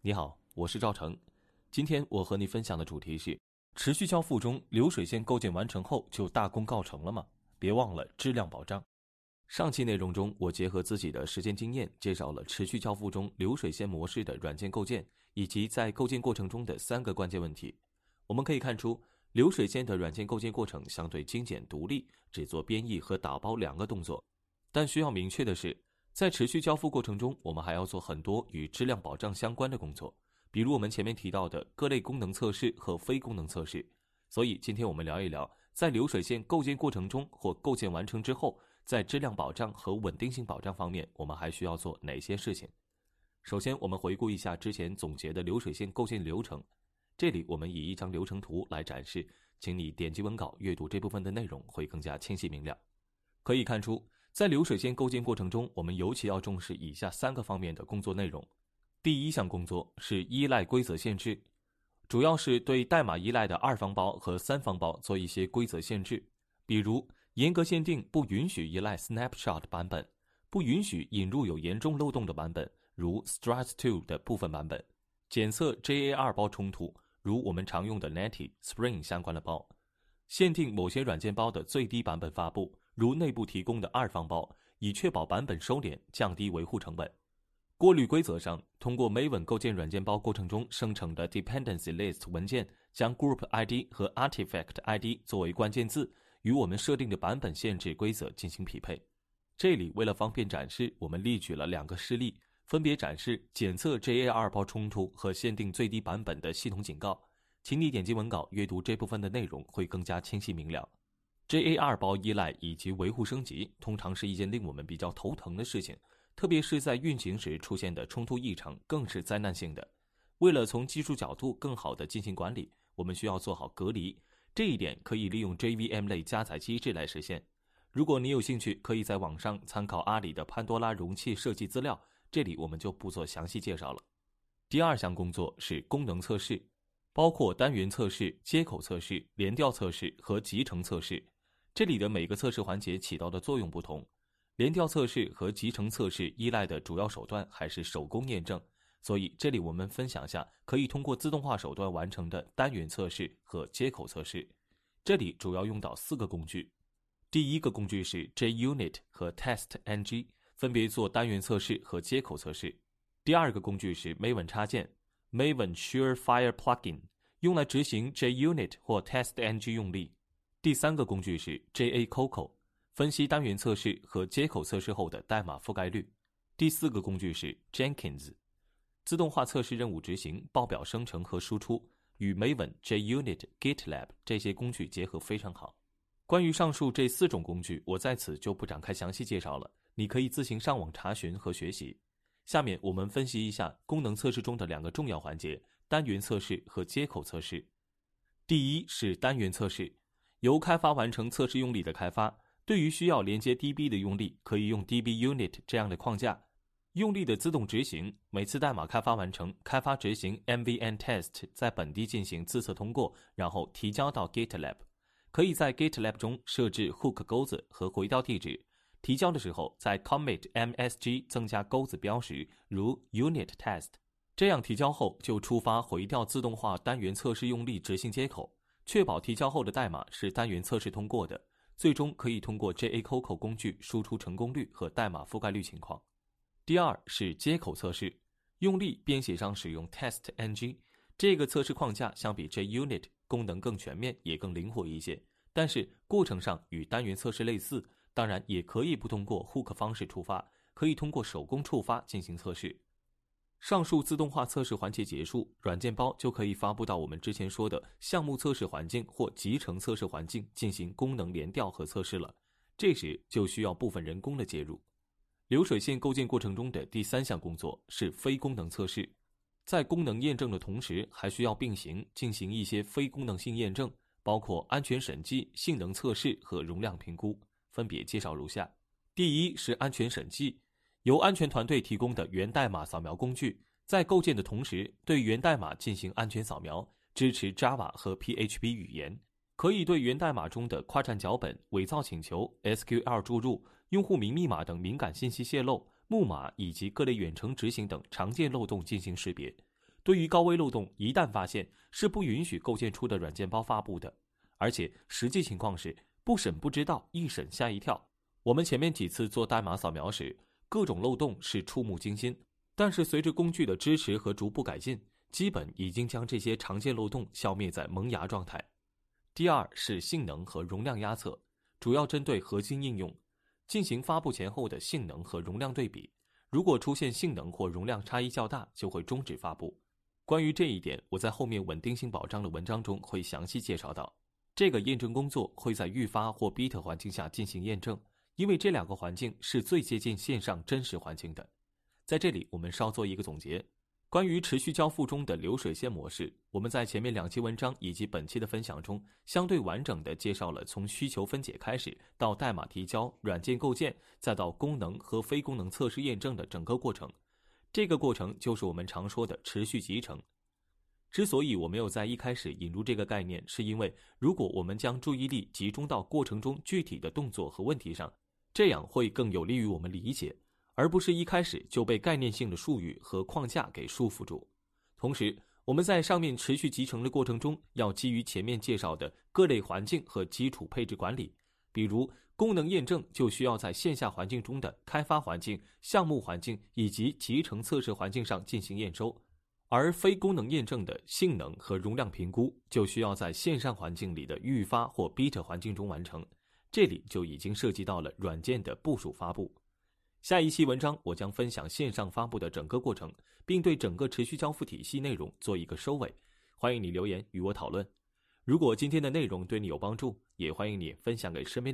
你好，我是赵成。今天我和你分享的主题是：持续交付中流水线构建完成后就大功告成了吗？别忘了质量保障。上期内容中，我结合自己的实践经验，介绍了持续交付中流水线模式的软件构建，以及在构建过程中的3个关键问题。我们可以看出，流水线的软件构建过程相对精简独立，只做编译和打包2个动作。但需要明确的是，在持续交付过程中，我们还要做很多与质量保障相关的工作，比如我们前面提到的各类功能测试和非功能测试。所以今天我们聊一聊，在流水线构建过程中或构建完成之后，在质量保障和稳定性保障方面，我们还需要做哪些事情。首先，我们回顾一下之前总结的流水线构建流程。这里我们以一张流程图来展示，请你点击文稿阅读这部分的内容会更加清晰明了。可以看出，在流水线构建过程中，我们尤其要重视以下3个方面的工作内容。第一项工作是依赖规则限制，主要是对代码依赖的2方包和3方包做一些规则限制，比如严格限定不允许依赖 snapshot 版本，不允许引入有严重漏洞的版本，如 struts2 的部分版本，检测 JAR 包冲突，如我们常用的 Netty、Spring 相关的包，限定某些软件包的最低版本发布，如内部提供的2方包，以确保版本收敛，降低维护成本。过滤规则上，通过 Maven 构建软件包过程中生成的 Dependency List 文件，将 Group ID 和 Artifact ID 作为关键字，与我们设定的版本限制规则进行匹配。这里为了方便展示，我们例举了2个示例，分别展示检测 JAR 包冲突和限定最低版本的系统警告。请你点击文稿阅读这部分的内容会更加清晰明了。JAR 包依赖以及维护升级通常是一件令我们比较头疼的事情，特别是在运行时出现的冲突异常更是灾难性的。为了从技术角度更好地进行管理，我们需要做好隔离，这一点可以利用 JVM 类加载机制来实现。如果你有兴趣，可以在网上参考阿里的潘多拉容器设计资料，这里我们就不做详细介绍了。第2项工作是功能测试，包括单元测试、接口测试、联调测试和集成测试。这里的每个测试环节起到的作用不同，联调测试和集成测试依赖的主要手段还是手工验证，所以这里我们分享下可以通过自动化手段完成的单元测试和接口测试。这里主要用到4个工具。第1个工具是 JUnit 和 TestNG， 分别做单元测试和接口测试。第2个工具是 Maven 插件 Maven Surefire Plugin， 用来执行 JUnit 或 TestNG 用例。第3个工具是 JACoco， 分析单元测试和接口测试后的代码覆盖率。第4个工具是 Jenkins， 自动化测试任务执行、报表生成和输出，与 Maven、JUnit、GitLab 这些工具结合非常好。关于上述这4种工具，我在此就不展开详细介绍了，你可以自行上网查询和学习。下面我们分析一下功能测试中的2个重要环节，单元测试和接口测试。第1是单元测试，由开发完成测试用例的开发，对于需要连接 DB 的用例，可以用 DB-Unit 这样的框架。用例的自动执行，每次代码开发完成，开发执行 MVN Test 在本地进行自测通过，然后提交到 GitLab。可以在 GitLab 中设置 hook 钩子和回调地址，提交的时候在 commit MSG 增加钩子标识，如 Unit Test。这样提交后就触发回调自动化单元测试用例执行接口，确保提交后的代码是单元测试通过的，最终可以通过 JACoco 工具输出成功率和代码覆盖率情况。第2是接口测试，用例编写上使用 TestNG， 这个测试框架相比 JUnit 功能更全面也更灵活一些，但是过程上与单元测试类似，当然也可以不通过 hook 方式触发，可以通过手工触发进行测试。上述自动化测试环节结束，软件包就可以发布到我们之前说的项目测试环境或集成测试环境进行功能联调和测试了，这时就需要部分人工的介入。流水线构建过程中的第3项工作是非功能测试，在功能验证的同时，还需要并行进行一些非功能性验证，包括安全审计、性能测试和容量评估，分别介绍如下。第1是安全审计，由安全团队提供的源代码扫描工具，在构建的同时对源代码进行安全扫描，支持 Java 和 PHP 语言，可以对源代码中的跨站脚本、伪造请求、SQL 注入、用户名密码等敏感信息泄露、木马以及各类远程执行等常见漏洞进行识别， 对于高危漏洞，一旦发现是不允许构建出的软件包发布的，而且实际情况是不审不知道，一审吓一跳。我们前面几次做代码扫描时，各种漏洞是触目惊心，但是随着工具的支持和逐步改进，基本已经将这些常见漏洞消灭在萌芽状态。第二是性能和容量压测，主要针对核心应用，进行发布前后的性能和容量对比，如果出现性能或容量差异较大，就会终止发布。关于这一点，我在后面稳定性保障的文章中会详细介绍到。这个验证工作会在预发或 beta 环境下进行验证，因为这两个环境是最接近线上真实环境的。在这里我们稍做一个总结。关于持续交付中的流水线模式，我们在前面2期文章以及本期的分享中，相对完整地介绍了从需求分解开始到代码提交、软件构建，再到功能和非功能测试验证的整个过程。这个过程就是我们常说的持续集成。之所以我没有在一开始引入这个概念，是因为如果我们将注意力集中到过程中具体的动作和问题上，这样会更有利于我们理解，而不是一开始就被概念性的术语和框架给束缚住。同时，我们在上面持续集成的过程中，要基于前面介绍的各类环境和基础配置管理，比如功能验证就需要在线下环境中的开发环境、项目环境以及集成测试环境上进行验收，而非功能验证的性能和容量评估就需要在线上环境里的预发或 beta 环境中完成，这里就已经涉及到了软件的部署发布。下一期文章我将分享线上发布的整个过程，并对整个持续交付体系内容做一个收尾，欢迎你留言与我讨论。如果今天的内容对你有帮助，也欢迎你分享给身边